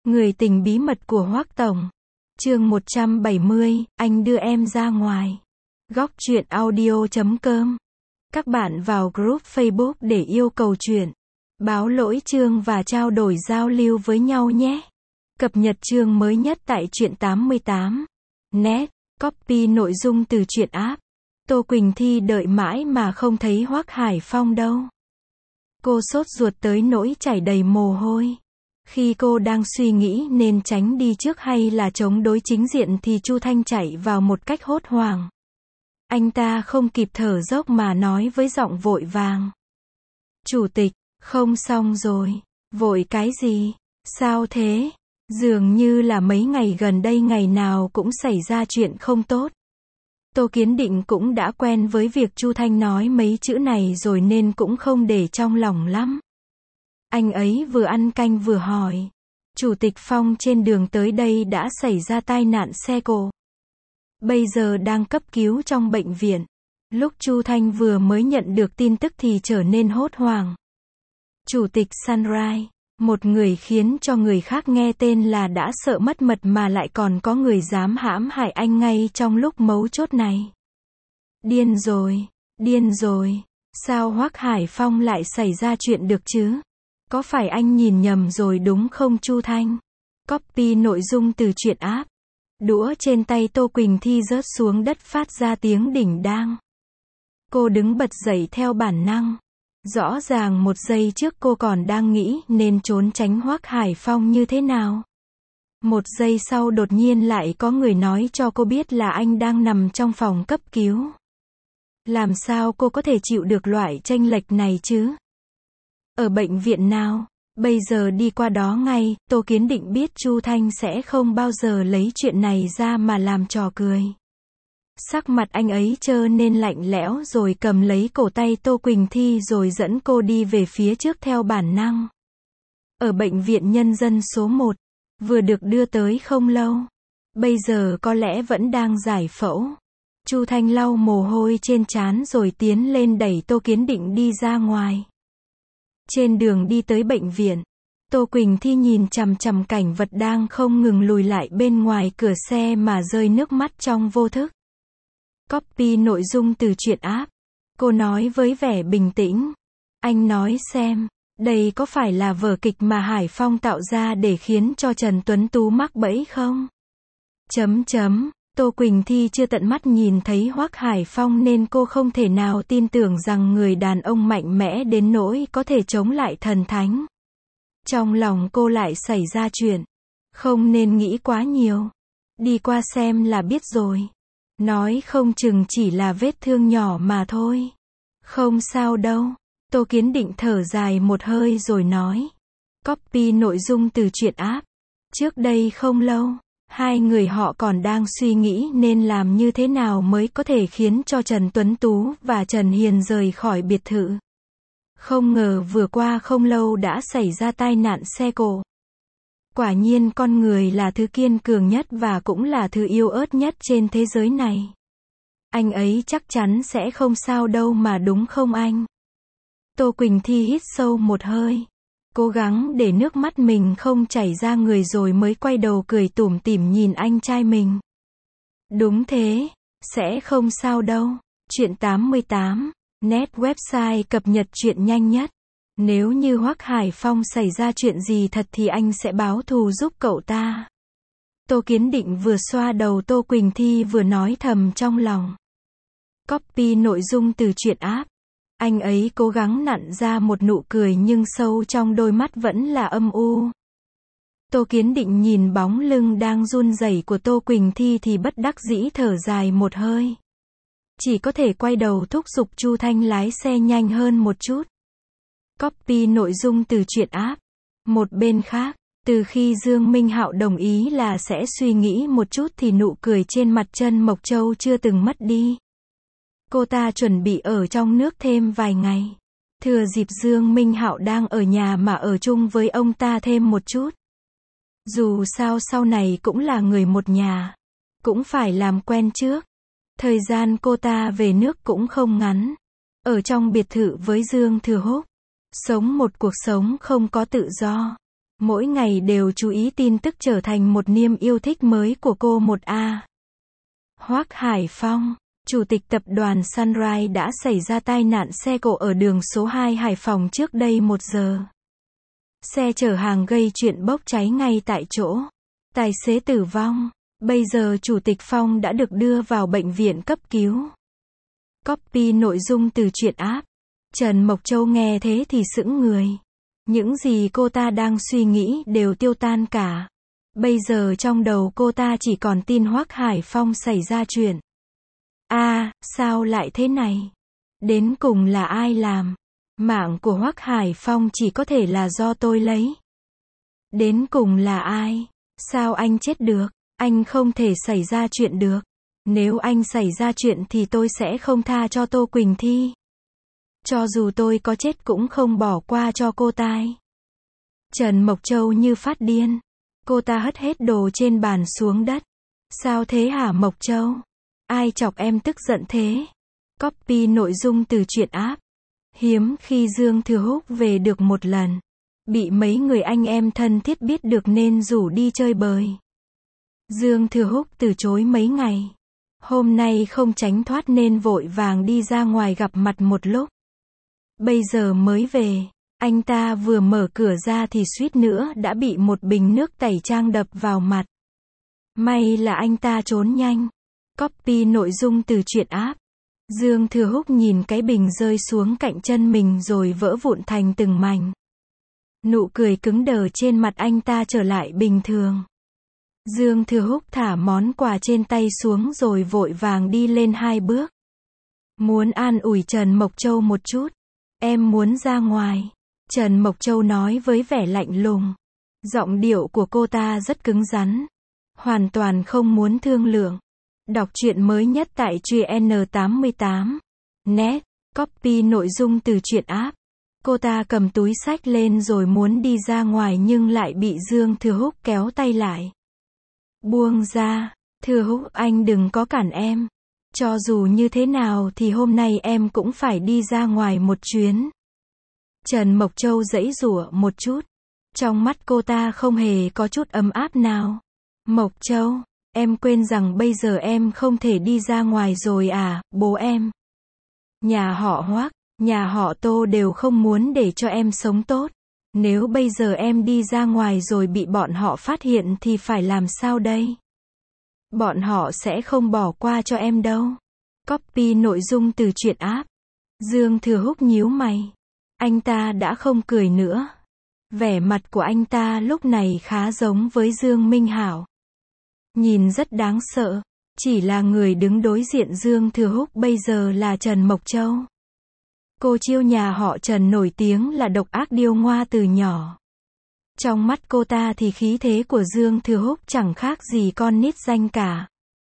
Người tình bí mật của Hoắc Tổng. Chương 170, anh đưa em ra ngoài. Góc truyện audio.com. Các bạn vào group Facebook để yêu cầu truyện, báo lỗi chương và trao đổi giao lưu với nhau nhé. Cập nhật chương mới nhất tại truyện 88. Net, copy nội dung từ truyện app. Tô Quỳnh Thi đợi mãi mà không thấy Hoắc Hải Phong đâu. Cô sốt ruột tới nỗi chảy đầy mồ hôi. Khi cô đang suy nghĩ nên tránh đi trước hay là chống đối chính diện thì Chu Thanh chạy vào một cách hốt hoảng. Anh ta không kịp thở dốc mà nói với giọng vội vàng. Chủ tịch, không xong rồi. Vội cái gì? Sao thế? Dường như là mấy ngày gần đây ngày nào cũng xảy ra chuyện không tốt. Tô Kiến Định cũng đã quen với việc Chu Thanh nói mấy chữ này rồi nên cũng không để trong lòng lắm. Anh ấy vừa ăn canh vừa hỏi. Chủ tịch Phong trên đường tới đây đã xảy ra tai nạn xe cộ. Bây giờ đang cấp cứu trong bệnh viện. Lúc Chu Thanh vừa mới nhận được tin tức thì trở nên hốt hoảng. Chủ tịch Sunrise, một người khiến cho người khác nghe tên là đã sợ mất mật mà lại còn có người dám hãm hại anh ngay trong lúc mấu chốt này. Điên rồi, điên rồi. Sao Hoắc Hải Phong lại xảy ra chuyện được chứ? Có phải anh nhìn nhầm rồi đúng không Chu Thanh? Copy nội dung từ truyện app. Đũa trên tay Tô Quỳnh Thi rớt xuống đất phát ra tiếng đỉnh đang. Cô đứng bật dậy theo bản năng. Rõ ràng một giây trước cô còn đang nghĩ nên trốn tránh Hoắc Hải Phong như thế nào. Một giây sau đột nhiên lại có người nói cho cô biết là anh đang nằm trong phòng cấp cứu. Làm sao cô có thể chịu được loại chênh lệch này chứ? Ở bệnh viện nào? Bây giờ đi qua đó ngay. Tô Kiến Định biết Chu Thanh sẽ không bao giờ lấy chuyện này ra mà làm trò cười. Sắc mặt anh ấy trơ nên lạnh lẽo rồi cầm lấy cổ tay Tô Quỳnh Thi rồi dẫn cô đi về phía trước theo bản năng. Ở bệnh viện nhân dân số 1, vừa được đưa tới không lâu. Bây giờ có lẽ vẫn đang giải phẫu. Chu Thanh lau mồ hôi trên trán rồi tiến lên đẩy Tô Kiến Định đi ra ngoài. Trên đường đi tới bệnh viện, Tô Quỳnh Thi nhìn chằm chằm cảnh vật đang không ngừng lùi lại bên ngoài cửa xe mà rơi nước mắt trong vô thức. Copy nội dung từ truyện app. Cô nói với vẻ bình tĩnh. Anh nói xem, đây có phải là vở kịch mà Hải Phong tạo ra để khiến cho Trần Tuấn Tú mắc bẫy không? Tô Quỳnh Thi chưa tận mắt nhìn thấy Hoắc Hải Phong nên cô không thể nào tin tưởng rằng người đàn ông mạnh mẽ đến nỗi có thể chống lại thần thánh. Trong lòng cô lại xảy ra chuyện. Không nên nghĩ quá nhiều. Đi qua xem là biết rồi. Nói không chừng chỉ là vết thương nhỏ mà thôi. Không sao đâu. Tô Kiến Định thở dài một hơi rồi nói. Copy nội dung từ truyện app. Trước đây không lâu, hai người họ còn đang suy nghĩ nên làm như thế nào mới có thể khiến cho Trần Tuấn Tú và Trần Hiền rời khỏi biệt thự. Không ngờ vừa qua không lâu đã xảy ra tai nạn xe cộ. Quả nhiên con người là thứ kiên cường nhất và cũng là thứ yếu ớt nhất trên thế giới này. Anh ấy chắc chắn sẽ không sao đâu mà đúng không anh? Tô Quỳnh Thi hít sâu một hơi. Cố gắng để nước mắt mình không chảy ra người rồi mới quay đầu cười tủm tỉm nhìn anh trai mình. Đúng thế, sẽ không sao đâu. Truyện 88, Net website cập nhật truyện nhanh nhất. Nếu như Hoắc Hải Phong xảy ra chuyện gì thật thì anh sẽ báo thù giúp cậu ta. Tô Kiến Định vừa xoa đầu Tô Quỳnh Thi vừa nói thầm trong lòng. Copy nội dung từ truyện app. Anh ấy cố gắng nặn ra một nụ cười nhưng sâu trong đôi mắt vẫn là âm u. Tô Kiến Định nhìn bóng lưng đang run rẩy của Tô Quỳnh Thi thì bất đắc dĩ thở dài một hơi. Chỉ có thể quay đầu thúc giục Chu Thanh lái xe nhanh hơn một chút. Copy nội dung từ truyện app. Một bên khác, từ khi Dương Minh Hạo đồng ý là sẽ suy nghĩ một chút thì nụ cười trên mặt Trân Mộc Châu chưa từng mất đi. Cô ta chuẩn bị ở trong nước thêm vài ngày. Thừa dịp Dương Minh Hạo đang ở nhà mà ở chung với ông ta thêm một chút. Dù sao sau này cũng là người một nhà. Cũng phải làm quen trước. Thời gian cô ta về nước cũng không ngắn. Ở trong biệt thự với Dương Thừa Húc. Sống một cuộc sống không có tự do. Mỗi ngày đều chú ý tin tức trở thành một niềm yêu thích mới của cô 1A. Hoắc Hải Phong, Chủ tịch tập đoàn Sunrise đã xảy ra tai nạn xe cộ ở đường số 2 Hải Phòng trước đây 1 giờ. Xe chở hàng gây chuyện bốc cháy ngay tại chỗ. Tài xế tử vong. Bây giờ Chủ tịch Phong đã được đưa vào bệnh viện cấp cứu. Copy nội dung từ truyện app. Trần Mộc Châu nghe thế thì sững người. Những gì cô ta đang suy nghĩ đều tiêu tan cả. Bây giờ trong đầu cô ta chỉ còn tin Hoắc Hải Phong xảy ra chuyện. Sao lại thế này? Đến cùng là ai làm? Mạng của Hoắc Hải Phong chỉ có thể là do tôi lấy. Đến cùng là ai? Sao anh chết được? Anh không thể xảy ra chuyện được. Nếu anh xảy ra chuyện thì tôi sẽ không tha cho Tô Quỳnh Thi. Cho dù tôi có chết cũng không bỏ qua cho cô ta. Trần Mộc Châu như phát điên. Cô ta hất hết đồ trên bàn xuống đất. Sao thế hả Mộc Châu? Ai chọc em tức giận thế? Copy nội dung từ truyện app. Hiếm khi Dương Thừa Húc về được một lần. Bị mấy người anh em thân thiết biết được nên rủ đi chơi bời. Dương Thừa Húc từ chối mấy ngày. Hôm nay không tránh thoát nên vội vàng đi ra ngoài gặp mặt một lúc. Bây giờ mới về. Anh ta vừa mở cửa ra thì suýt nữa đã bị một bình nước tẩy trang đập vào mặt. May là anh ta trốn nhanh. Copy nội dung từ truyện app. Dương Thừa Húc nhìn cái bình rơi xuống cạnh chân mình rồi vỡ vụn thành từng mảnh. Nụ cười cứng đờ trên mặt anh ta trở lại bình thường. Dương Thừa Húc thả món quà trên tay xuống rồi vội vàng đi lên 2 bước. Muốn an ủi Trần Mộc Châu một chút. Em muốn ra ngoài. Trần Mộc Châu nói với vẻ lạnh lùng. Giọng điệu của cô ta rất cứng rắn. Hoàn toàn không muốn thương lượng. Đọc truyện mới nhất tại truyện N88net. Copy nội dung từ truyện app. Cô ta cầm túi xách lên rồi muốn đi ra ngoài nhưng lại bị Dương Thừa Húc kéo tay lại. Buông ra. Thừa Húc anh đừng có cản em. Cho dù như thế nào thì hôm nay em cũng phải đi ra ngoài một chuyến. Trần Mộc Châu giãy giụa một chút. Trong mắt cô ta không hề có chút ấm áp nào. Mộc Châu, em quên rằng bây giờ em không thể đi ra ngoài rồi à, bố em. Nhà họ Hoắc, nhà họ Tô đều không muốn để cho em sống tốt. Nếu bây giờ em đi ra ngoài rồi bị bọn họ phát hiện thì phải làm sao đây? Bọn họ sẽ không bỏ qua cho em đâu. Copy nội dung từ truyện app. Dương Thừa Húc nhíu mày. Anh ta đã không cười nữa. Vẻ mặt của anh ta lúc này khá giống với Dương Minh Hảo. Nhìn rất đáng sợ. Chỉ là người đứng đối diện Dương Thừa Húc bây giờ là Trần Mộc Châu. Cô chiêu nhà họ Trần nổi tiếng là độc ác điêu ngoa từ nhỏ. Trong mắt cô ta thì khí thế của Dương Thừa Húc chẳng khác gì con nít danh cả.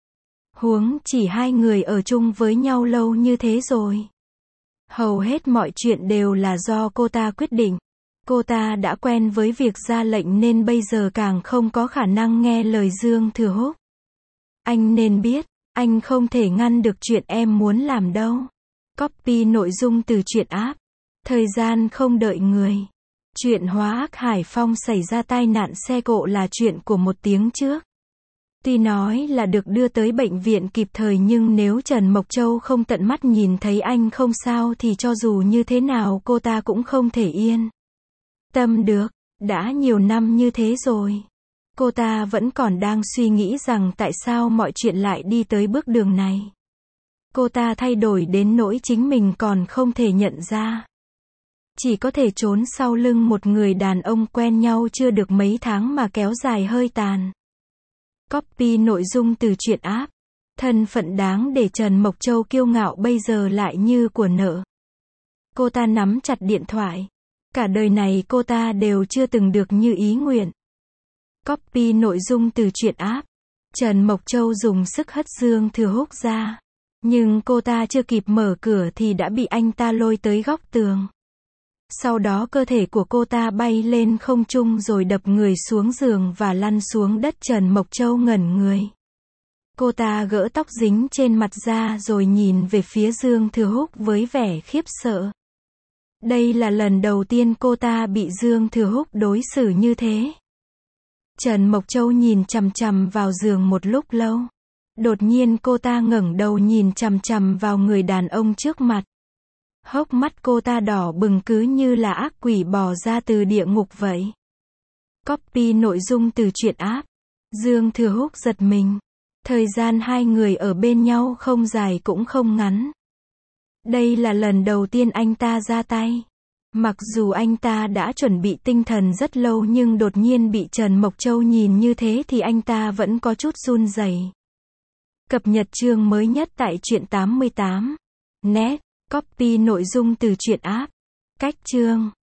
Huống chỉ hai người ở chung với nhau lâu như thế rồi. Hầu hết mọi chuyện đều là do cô ta quyết định. Cô ta đã quen với việc ra lệnh nên bây giờ càng không có khả năng nghe lời Dương Thừa Húc. Anh nên biết, anh không thể ngăn được chuyện em muốn làm đâu. Copy nội dung từ truyện app. Thời gian không đợi người. Chuyện Hoắc Hải Phong xảy ra tai nạn xe cộ là chuyện của 1 tiếng trước. Tuy nói là được đưa tới bệnh viện kịp thời nhưng nếu Trần Mộc Châu không tận mắt nhìn thấy anh không sao thì cho dù như thế nào cô ta cũng không thể yên tâm được. Đã nhiều năm như thế rồi. Cô ta vẫn còn đang suy nghĩ rằng tại sao mọi chuyện lại đi tới bước đường này. Cô ta thay đổi đến nỗi chính mình còn không thể nhận ra. Chỉ có thể trốn sau lưng một người đàn ông quen nhau chưa được mấy tháng mà kéo dài hơi tàn. Copy nội dung từ truyện app. Thân phận đáng để Trần Mộc Châu kiêu ngạo bây giờ lại như của nợ. Cô ta nắm chặt điện thoại. Cả đời này cô ta đều chưa từng được như ý nguyện. Copy nội dung từ truyện app. Trần Mộc Châu dùng sức hất Dương Thừa Húc ra. Nhưng cô ta chưa kịp mở cửa thì đã bị anh ta lôi tới góc tường. Sau đó cơ thể của cô ta bay lên không trung rồi đập người xuống giường và lăn xuống đất. Trần Mộc Châu ngẩn người. Cô ta gỡ tóc dính trên mặt ra rồi nhìn về phía Dương Thừa Húc với vẻ khiếp sợ. Đây là lần đầu tiên cô ta bị Dương Thừa Húc đối xử như thế. Trần Mộc Châu nhìn chằm chằm vào giường một lúc lâu. Đột nhiên cô ta ngẩng đầu nhìn chằm chằm vào người đàn ông trước mặt. Hốc mắt cô ta đỏ bừng cứ như là ác quỷ bò ra từ địa ngục vậy. Copy nội dung từ truyện app. Dương Thừa Húc giật mình. Thời gian hai người ở bên nhau không dài cũng không ngắn. Đây là lần đầu tiên anh ta ra tay. Mặc dù anh ta đã chuẩn bị tinh thần rất lâu nhưng đột nhiên bị Trần Mộc Châu nhìn như thế thì anh ta vẫn có chút run rẩy. Cập nhật chương mới nhất tại truyện 88. Net, copy nội dung từ truyện app. Cách chương